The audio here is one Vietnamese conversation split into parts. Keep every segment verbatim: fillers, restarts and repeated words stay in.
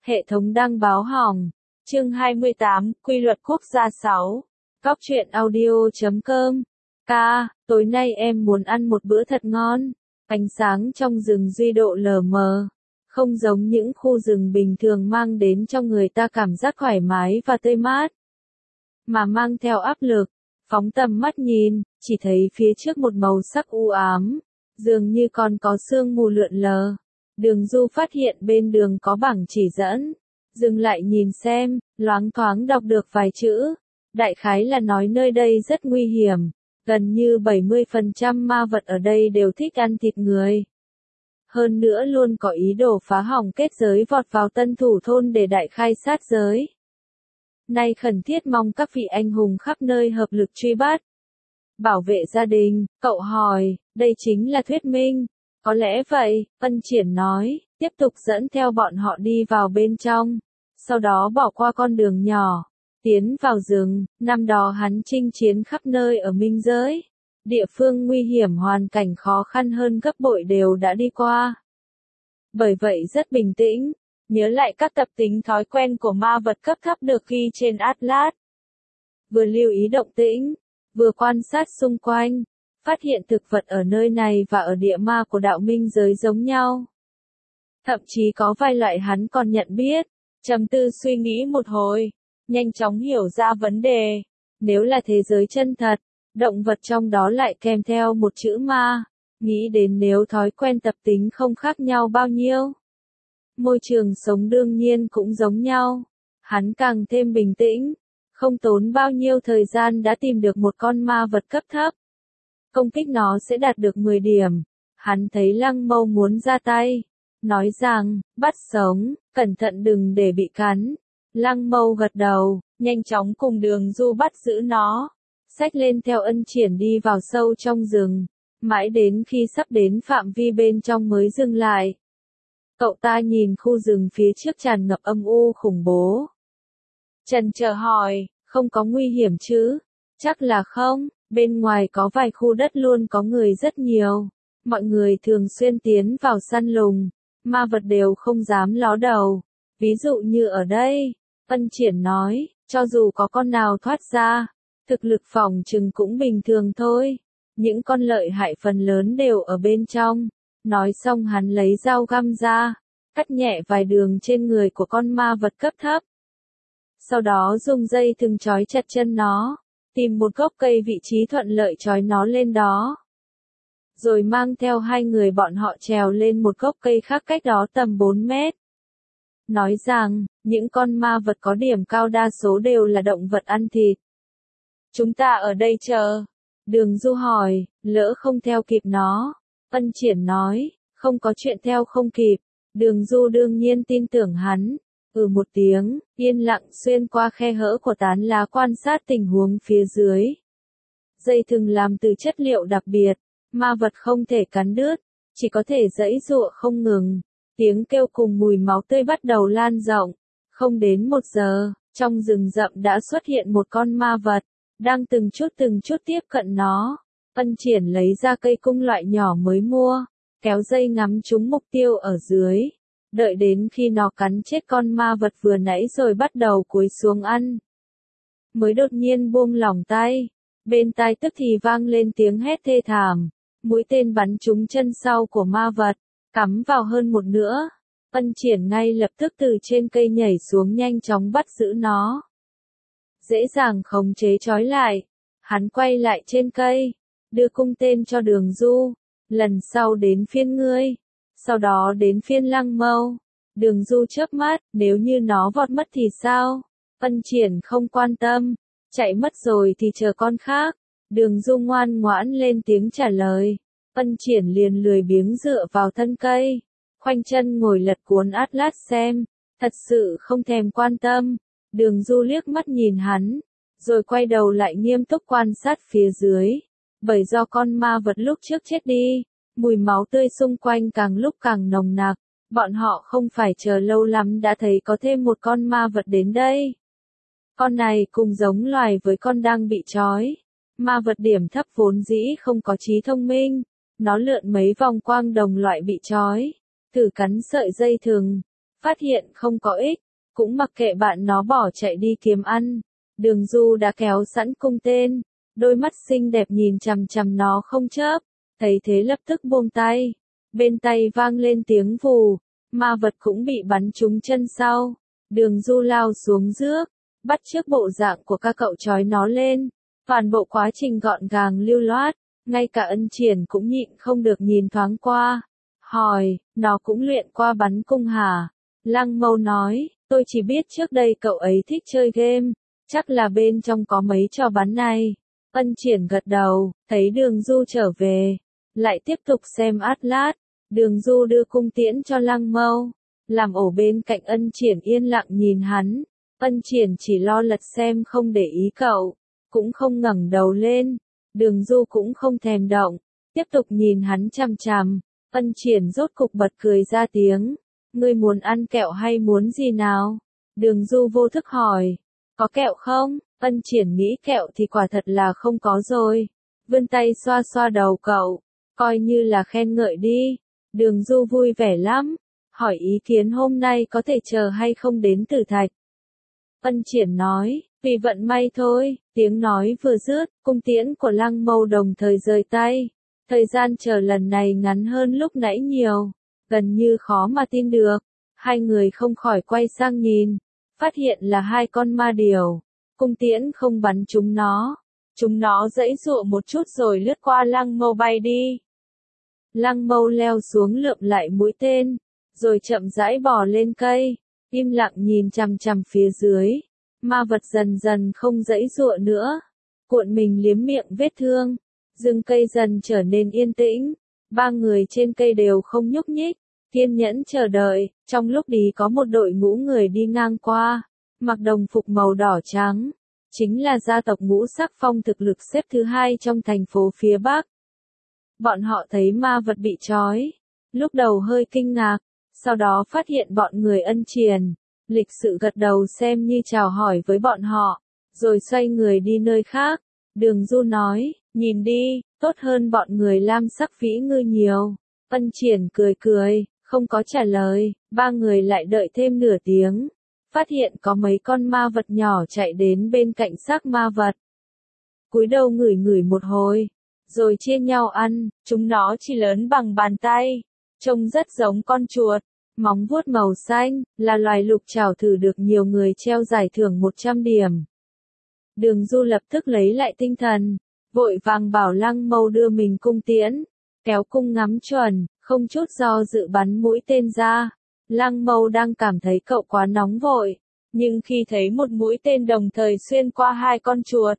Hệ thống đăng báo hỏng. Chương hai mươi tám, Quy luật quốc gia sáu. Góc truyện audio chấm com. Ca, tối nay em muốn ăn một bữa thật ngon. Ánh sáng trong rừng duy độ lờ mờ. Không giống những khu rừng bình thường mang đến cho người ta cảm giác thoải mái và tươi mát. Mà mang theo áp lực. Phóng tầm mắt nhìn, chỉ thấy phía trước một màu sắc u ám. Dường như còn có sương mù lượn lờ. Đường Du phát hiện bên đường có bảng chỉ dẫn. Dừng lại nhìn xem, loáng thoáng đọc được vài chữ. Đại khái là nói nơi đây rất nguy hiểm. Gần như bảy mươi phần trăm ma vật ở đây đều thích ăn thịt người. Hơn nữa luôn có ý đồ phá hỏng kết giới vọt vào tân thủ thôn để đại khai sát giới. Nay khẩn thiết mong các vị anh hùng khắp nơi hợp lực truy bắt. Bảo vệ gia đình, cậu hỏi, đây chính là thuyết minh. Có lẽ vậy, Ân Triển nói, tiếp tục dẫn theo bọn họ đi vào bên trong. Sau đó bỏ qua con đường nhỏ, tiến vào rừng. Năm đó hắn chinh chiến khắp nơi ở Minh Giới. Địa phương nguy hiểm hoàn cảnh khó khăn hơn gấp bội đều đã đi qua. Bởi vậy rất bình tĩnh, nhớ lại các tập tính thói quen của ma vật cấp thấp được ghi trên Atlas. Vừa lưu ý động tĩnh, vừa quan sát xung quanh, phát hiện thực vật ở nơi này và ở địa ma của đạo Minh Giới giống nhau. Thậm chí có vài loại hắn còn nhận biết, trầm tư suy nghĩ một hồi, nhanh chóng hiểu ra vấn đề. Nếu là thế giới chân thật, động vật trong đó lại kèm theo một chữ ma, nghĩ đến nếu thói quen tập tính không khác nhau bao nhiêu. Môi trường sống đương nhiên cũng giống nhau, hắn càng thêm bình tĩnh, không tốn bao nhiêu thời gian đã tìm được một con ma vật cấp thấp. Công kích nó sẽ đạt được mười điểm, hắn thấy Lăng Mâu muốn ra tay, nói rằng, bắt sống, cẩn thận đừng để bị cắn. Lăng Mâu gật đầu, nhanh chóng cùng Đường Du bắt giữ nó, xách lên theo Ân Triển đi vào sâu trong rừng, mãi đến khi sắp đến phạm vi bên trong mới dừng lại. Cậu ta nhìn khu rừng phía trước tràn ngập âm u khủng bố. Trần chờ hỏi, không có nguy hiểm chứ? Chắc là không, bên ngoài có vài khu đất luôn có người rất nhiều. Mọi người thường xuyên tiến vào săn lùng, ma vật đều không dám ló đầu. Ví dụ như ở đây, Ân Triển nói, cho dù có con nào thoát ra, thực lực phòng trừng cũng bình thường thôi. Những con lợi hại phần lớn đều ở bên trong. Nói xong hắn lấy dao găm ra, cắt nhẹ vài đường trên người của con ma vật cấp thấp. Sau đó dùng dây thừng trói chặt chân nó, tìm một gốc cây vị trí thuận lợi trói nó lên đó. Rồi mang theo hai người bọn họ trèo lên một gốc cây khác cách đó tầm bốn mét. Nói rằng, những con ma vật có điểm cao đa số đều là động vật ăn thịt. Chúng ta ở đây chờ. Đường Du hỏi, lỡ không theo kịp nó. Ân Triển nói, không có chuyện theo không kịp. Đường Du đương nhiên tin tưởng hắn. Ừ một tiếng, yên lặng xuyên qua khe hở của tán lá quan sát tình huống phía dưới. Dây thừng làm từ chất liệu đặc biệt, ma vật không thể cắn đứt, chỉ có thể giãy giụa không ngừng. Tiếng kêu cùng mùi máu tươi bắt đầu lan rộng. Không đến một giờ, trong rừng rậm đã xuất hiện một con ma vật, đang từng chút từng chút tiếp cận nó. Ân Triển lấy ra cây cung loại nhỏ mới mua, kéo dây ngắm trúng mục tiêu ở dưới. Đợi đến khi nó cắn chết con ma vật vừa nãy rồi bắt đầu cúi xuống ăn. Mới đột nhiên buông lỏng tay. Bên tai tức thì vang lên tiếng hét thê thảm. Mũi tên bắn trúng chân sau của ma vật, cắm vào hơn một nửa. Ân Triển ngay lập tức từ trên cây nhảy xuống nhanh chóng bắt giữ nó. Dễ dàng khống chế trói lại. Hắn quay lại trên cây, đưa cung tên cho Đường Du. Lần sau đến phiên ngươi. Sau đó đến phiên Lăng Mâu. Đường Du chớp mắt, nếu như nó vọt mất thì sao? Ân Triển không quan tâm. Chạy mất rồi thì chờ con khác. Đường Du ngoan ngoãn lên tiếng trả lời. Ân Triển liền lười biếng dựa vào thân cây. Khoanh chân ngồi lật cuốn Atlas xem. Thật sự không thèm quan tâm. Đường Du liếc mắt nhìn hắn. Rồi quay đầu lại nghiêm túc quan sát phía dưới. Bởi do con ma vật lúc trước chết đi. Mùi máu tươi xung quanh càng lúc càng nồng nặc, bọn họ không phải chờ lâu lắm đã thấy có thêm một con ma vật đến đây. Con này cùng giống loài với con đang bị trói. Ma vật điểm thấp vốn dĩ không có trí thông minh, nó lượn mấy vòng quang đồng loại bị trói, thử cắn sợi dây thừng, phát hiện không có ích, cũng mặc kệ bạn nó bỏ chạy đi kiếm ăn. Đường Du đã kéo sẵn cung tên, đôi mắt xinh đẹp nhìn chằm chằm nó không chớp, thấy thế lập tức buông tay. Bên tay vang lên tiếng vù, ma vật cũng bị bắn trúng chân sau. Đường Du lao xuống rước, bắt chước bộ dạng của các cậu trói nó lên. Toàn bộ quá trình gọn gàng lưu loát, ngay cả Ân Triển cũng nhịn không được nhìn thoáng qua. Hỏi, nó cũng luyện qua bắn cung hả? Lăng Mâu nói, tôi chỉ biết trước đây cậu ấy thích chơi game, chắc là bên trong có mấy trò bắn này. Ân Triển gật đầu, thấy Đường Du trở về, lại tiếp tục xem Atlas. Đường Du đưa cung tiễn cho Lăng Mâu, làm ổ bên cạnh Ân Triển yên lặng nhìn hắn. Ân Triển chỉ lo lật xem không để ý cậu, cũng không ngẩng đầu lên. Đường Du cũng không thèm động, tiếp tục nhìn hắn chằm chằm. Ân Triển rốt cục bật cười ra tiếng. Ngươi muốn ăn kẹo hay muốn gì nào? Đường Du vô thức hỏi. Có kẹo không? Ân Triển nghĩ kẹo thì quả thật là không có rồi. Vươn tay xoa xoa đầu cậu, coi như là khen ngợi đi. Đường Du vui vẻ lắm, hỏi ý kiến hôm nay có thể chờ hay không đến Tử Thạch. Ân Triển nói, vì vận may thôi. Tiếng nói vừa dứt, cung tiễn của Lăng Mâu đồng thời rời tay. Thời gian chờ lần này ngắn hơn lúc nãy nhiều, gần như khó mà tin được. Hai người không khỏi quay sang nhìn, phát hiện là hai con ma điểu. Cung tiễn không bắn chúng nó, chúng nó giãy giụa một chút rồi lướt qua Lăng Mâu bay đi. Lăng Mâu leo xuống lượm lại mũi tên, rồi chậm rãi bò lên cây, im lặng nhìn chằm chằm phía dưới. Ma vật dần dần không giãy giụa nữa, cuộn mình liếm miệng vết thương. Rừng cây dần trở nên yên tĩnh, ba người trên cây đều không nhúc nhích, kiên nhẫn chờ đợi. Trong lúc đi có một đội ngũ người đi ngang qua, mặc đồng phục màu đỏ trắng, chính là gia tộc Ngũ Sắc Phong thực lực xếp thứ hai trong thành phố phía Bắc. Bọn họ thấy ma vật bị trói, lúc đầu hơi kinh ngạc, sau đó phát hiện bọn người Ân Triển, lịch sự gật đầu xem như chào hỏi với bọn họ, rồi xoay người đi nơi khác. Đường Du nói, nhìn đi, tốt hơn bọn người Lam Sắc Vĩ Ngư nhiều. Ân Triển cười cười, không có trả lời. Ba người lại đợi thêm nửa tiếng, phát hiện có mấy con ma vật nhỏ chạy đến bên cạnh xác ma vật. Cúi đầu ngửi ngửi một hồi, rồi chia nhau ăn. Chúng nó chỉ lớn bằng bàn tay, trông rất giống con chuột, móng vuốt màu xanh, là loài lục trảo thử được nhiều người treo giải thưởng một trăm điểm. Đường Du lập tức lấy lại tinh thần, vội vàng bảo Lăng Mâu đưa mình cung tiễn, kéo cung ngắm chuẩn, không chút do dự bắn mũi tên ra. Lăng Mâu đang cảm thấy cậu quá nóng vội, nhưng khi thấy một mũi tên đồng thời xuyên qua hai con chuột,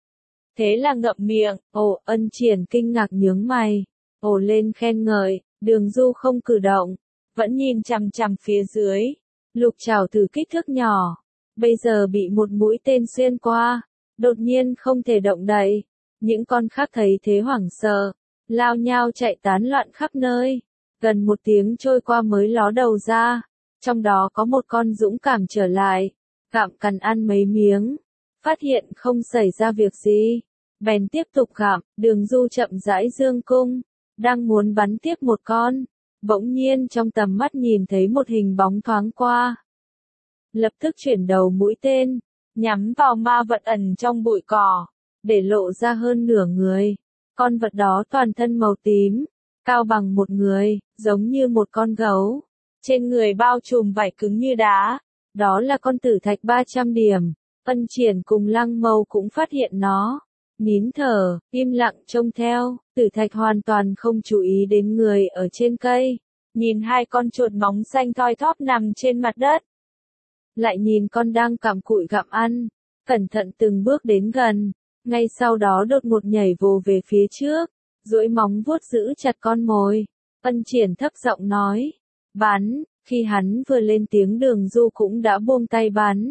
thế là ngậm miệng. Ồ, Ân Triển kinh ngạc nhướng mày, ồ lên khen ngợi. Đường Du không cử động, vẫn nhìn chằm chằm phía dưới. Lục trảo thử kích thước nhỏ, bây giờ bị một mũi tên xuyên qua, đột nhiên không thể động đậy. Những con khác thấy thế hoảng sợ, lao nhau chạy tán loạn khắp nơi. Gần một tiếng trôi qua mới ló đầu ra, trong đó có một con dũng cảm trở lại, gặm cắn ăn mấy miếng, phát hiện không xảy ra việc gì, bèn tiếp tục gặm. Đường Du chậm rãi dương cung, đang muốn bắn tiếp một con, bỗng nhiên trong tầm mắt nhìn thấy một hình bóng thoáng qua. Lập tức chuyển đầu mũi tên, nhắm vào ma vật ẩn trong bụi cỏ, để lộ ra hơn nửa người. Con vật đó toàn thân màu tím, cao bằng một người, giống như một con gấu. Trên người bao trùm vảy cứng như đá. Đó là con tử thạch ba trăm điểm. Ân Triển cùng Lăng Mâu cũng phát hiện nó. Nín thở, im lặng trông theo. Tử thạch hoàn toàn không chú ý đến người ở trên cây. Nhìn hai con chuột móng xanh thoi thóp nằm trên mặt đất. Lại nhìn con đang cặm cụi gặm ăn. Cẩn thận từng bước đến gần. Ngay sau đó đột ngột nhảy vồ về phía trước, duỗi móng vuốt giữ chặt con mồi. Ân Triển thấp giọng nói, bắn. Khi hắn vừa lên tiếng Đường Du cũng đã buông tay bắn.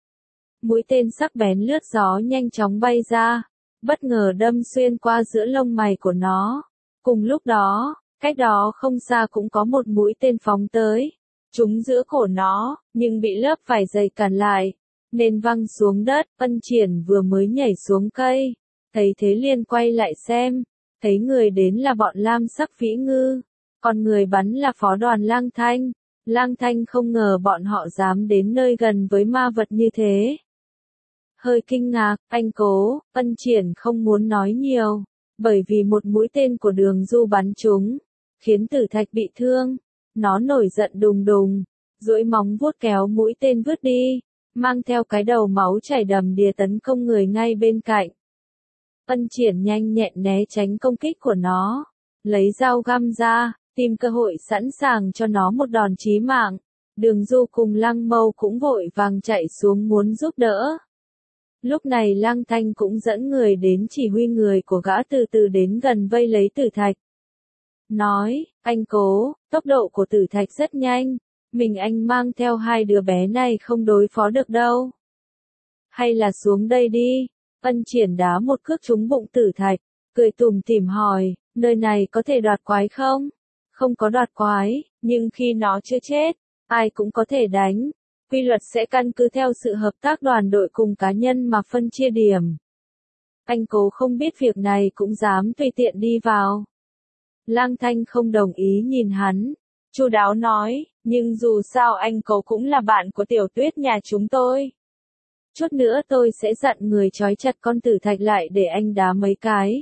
Mũi tên sắc bén lướt gió nhanh chóng bay ra, bất ngờ đâm xuyên qua giữa lông mày của nó. Cùng lúc đó, cách đó không xa cũng có một mũi tên phóng tới, trúng giữa cổ nó, nhưng bị lớp vải dày cản lại, nên văng xuống đất. Ân Triển vừa mới nhảy xuống cây, thấy thế liền quay lại xem, thấy người đến là bọn Lam Sắc Vĩ Ngư, còn người bắn là phó đoàn Lang Thanh. Lang Thanh không ngờ bọn họ dám đến nơi gần với ma vật như thế. Hơi kinh ngạc, anh Cố, Ân Triển không muốn nói nhiều, bởi vì một mũi tên của Đường Du bắn trúng, khiến Tử Thạch bị thương. Nó nổi giận đùng đùng, duỗi móng vuốt kéo mũi tên vứt đi, mang theo cái đầu máu chảy đầm đìa tấn công người ngay bên cạnh. Ân Triển nhanh nhẹn né tránh công kích của nó, lấy dao găm ra, tìm cơ hội sẵn sàng cho nó một đòn chí mạng. Đường Du cùng Lăng Mâu cũng vội vàng chạy xuống muốn giúp đỡ. Lúc này Lang Thanh cũng dẫn người đến chỉ huy người của gã từ từ đến gần vây lấy Tử Thạch. Nói, anh Cố, tốc độ của Tử Thạch rất nhanh, mình anh mang theo hai đứa bé này không đối phó được đâu. Hay là xuống đây đi. Ân Triển đá một cước trúng bụng Tử Thạch, cười tủm tỉm hỏi, nơi này có thể đoạt quái không? Không có đoạt quái, nhưng khi nó chưa chết, ai cũng có thể đánh. Quy luật sẽ căn cứ theo sự hợp tác đoàn đội cùng cá nhân mà phân chia điểm. Anh Cố không biết việc này cũng dám tùy tiện đi vào. Lang Thanh không đồng ý nhìn hắn, chu đáo nói, nhưng dù sao anh Cố cũng là bạn của Tiểu Tuyết nhà chúng tôi. Chút nữa tôi sẽ dặn người trói chặt con Tử Thạch lại để anh đá mấy cái.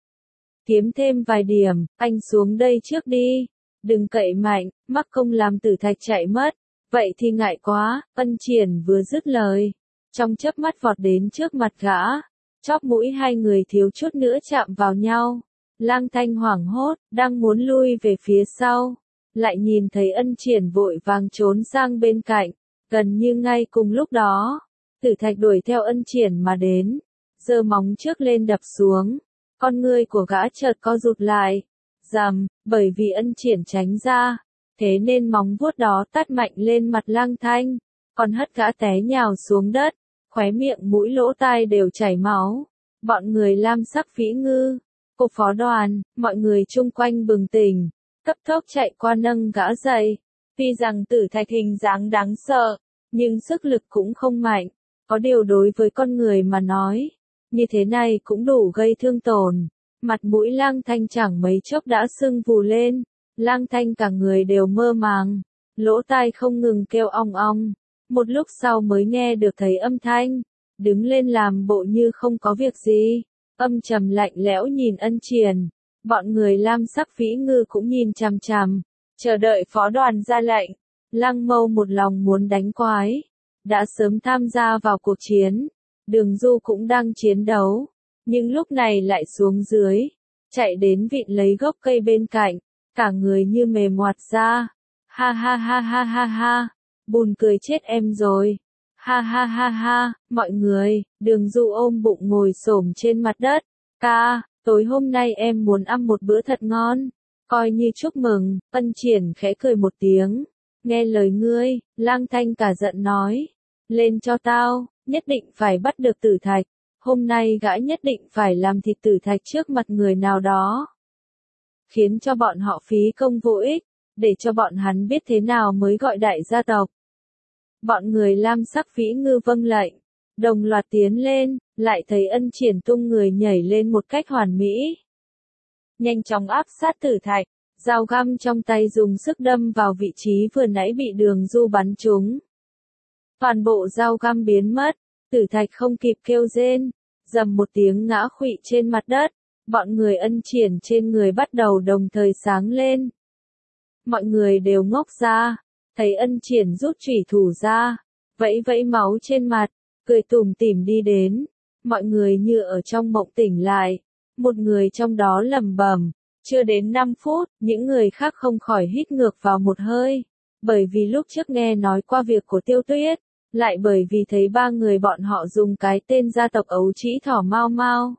Kiếm thêm vài điểm, anh xuống đây trước đi. Đừng cậy mạnh, mắc công làm Tử Thạch chạy mất. Vậy thì ngại quá. Ân Triển vừa dứt lời, trong chớp mắt vọt đến trước mặt gã, chóp mũi hai người thiếu chút nữa chạm vào nhau. Lang Thanh hoảng hốt, đang muốn lui về phía sau, lại nhìn thấy Ân Triển vội vàng trốn sang bên cạnh. Gần như ngay cùng lúc đó, Tử Thạch đuổi theo Ân Triển mà đến, giơ móng trước lên đập xuống. Con ngươi của gã chợt co rụt lại, rầm, bởi vì Ân Triển tránh ra, thế nên móng vuốt đó tát mạnh lên mặt Lang Thanh, còn hất gã té nhào xuống đất, khóe miệng mũi lỗ tai đều chảy máu. Bọn người Lam Sắc Vĩ Ngư, cô phó đoàn, mọi người chung quanh bừng tỉnh, cấp tốc chạy qua nâng gã dậy. Tuy rằng Tử Thạch hình dáng đáng sợ, nhưng sức lực cũng không mạnh. Có điều đối với con người mà nói, như thế này cũng đủ gây thương tổn. Mặt mũi Lang Thanh chẳng mấy chốc đã sưng vù lên, Lang Thanh cả người đều mơ màng, lỗ tai không ngừng kêu ong ong. Một lúc sau mới nghe được thấy âm thanh, đứng lên làm bộ như không có việc gì, âm trầm lạnh lẽo nhìn Ân Triển. Bọn người Lam Sắc Vĩ Ngư cũng nhìn chằm chằm, chờ đợi phó đoàn ra lệnh. Lăng Mâu một lòng muốn đánh quái, đã sớm tham gia vào cuộc chiến. Đường Du cũng đang chiến đấu, nhưng lúc này lại xuống dưới, chạy đến vịn lấy gốc cây bên cạnh, cả người như mềm ngoặt ra. Ha ha ha ha ha ha, buồn cười chết em rồi. Ha ha ha ha, mọi người. Đường Du ôm bụng ngồi xổm trên mặt đất. Ca, tối hôm nay em muốn ăn một bữa thật ngon, coi như chúc mừng. Ân Triển khẽ cười một tiếng, nghe lời ngươi. Lang Thanh cả giận nói, lên cho tao, nhất định phải bắt được Tử Thạch. Hôm nay gã nhất định phải làm thịt Tử Thạch trước mặt người nào đó, khiến cho bọn họ phí công vô ích, để cho bọn hắn biết thế nào mới gọi đại gia tộc. Bọn người Lam Sắc Vĩ Ngư vâng lệnh, đồng loạt tiến lên, lại thấy Ân Triển tung người nhảy lên một cách hoàn mỹ, nhanh chóng áp sát Tử Thạch, dao găm trong tay dùng sức đâm vào vị trí vừa nãy bị Đường Du bắn trúng. Toàn bộ dao găm biến mất, Tử Thạch không kịp kêu rên, rầm một tiếng ngã khuỵu trên mặt đất. Bọn người Ân Triển trên người bắt đầu đồng thời sáng lên. Mọi người đều ngốc ra, thấy Ân Triển rút chủy thủ ra, vẫy vẫy máu trên mặt, cười tủm tỉm đi đến. Mọi người như ở trong mộng tỉnh lại, một người trong đó lẩm bẩm, chưa đến năm phút, những người khác không khỏi hít ngược vào một hơi, bởi vì lúc trước nghe nói qua việc của Tiêu Tuyết, lại bởi vì thấy ba người bọn họ dùng cái tên gia tộc ấu trĩ thỏ mau mau,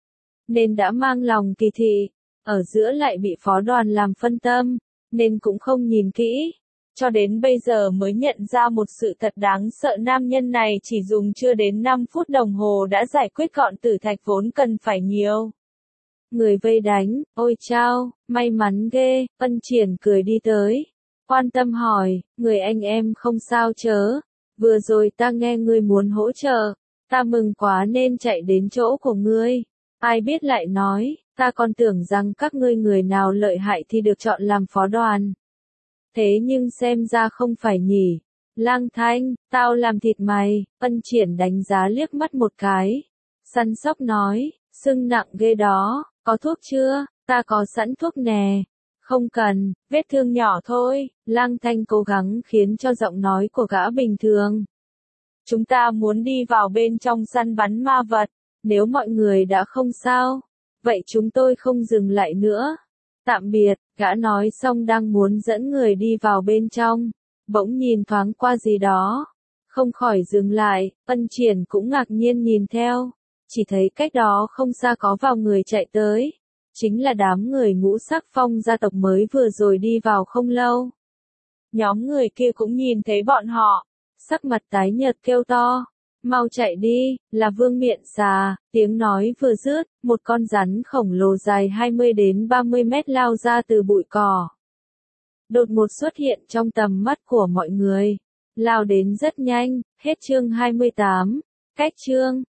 nên đã mang lòng kỳ thị, ở giữa lại bị phó đoàn làm phân tâm, nên cũng không nhìn kỹ, cho đến bây giờ mới nhận ra một sự thật đáng sợ. Nam nhân này chỉ dùng chưa đến năm phút đồng hồ đã giải quyết gọn Tử Thạch vốn cần phải nhiều người vây đánh. Ôi chao, may mắn ghê. Ân Triển cười đi tới, quan tâm hỏi, người anh em không sao chớ, vừa rồi ta nghe ngươi muốn hỗ trợ, ta mừng quá nên chạy đến chỗ của ngươi. Ai biết lại nói, ta còn tưởng rằng các ngươi người nào lợi hại thì được chọn làm phó đoàn. Thế nhưng xem ra không phải nhỉ. Lang Thanh, tao làm thịt mày, Ân Triển đánh giá liếc mắt một cái. Săn sóc nói, sưng nặng ghê đó, có thuốc chưa, ta có sẵn thuốc nè. Không cần, vết thương nhỏ thôi, Lang Thanh cố gắng khiến cho giọng nói của gã bình thường. Chúng ta muốn đi vào bên trong săn bắn ma vật, nếu mọi người đã không sao, vậy chúng tôi không dừng lại nữa. Tạm biệt, gã nói xong đang muốn dẫn người đi vào bên trong, bỗng nhìn thoáng qua gì đó, không khỏi dừng lại, Ân Triển cũng ngạc nhiên nhìn theo, chỉ thấy cách đó không xa có vào người chạy tới, chính là đám người Ngũ Sắc Phong gia tộc mới vừa rồi đi vào không lâu. Nhóm người kia cũng nhìn thấy bọn họ, sắc mặt tái nhợt kêu to, mau chạy đi, là Vương Miện Xà, tiếng nói vừa dứt, một con rắn khổng lồ dài hai mươi đến ba mươi mét lao ra từ bụi cỏ. Đột ngột xuất hiện trong tầm mắt của mọi người, lao đến rất nhanh, hết chương hai mươi tám, cách chương.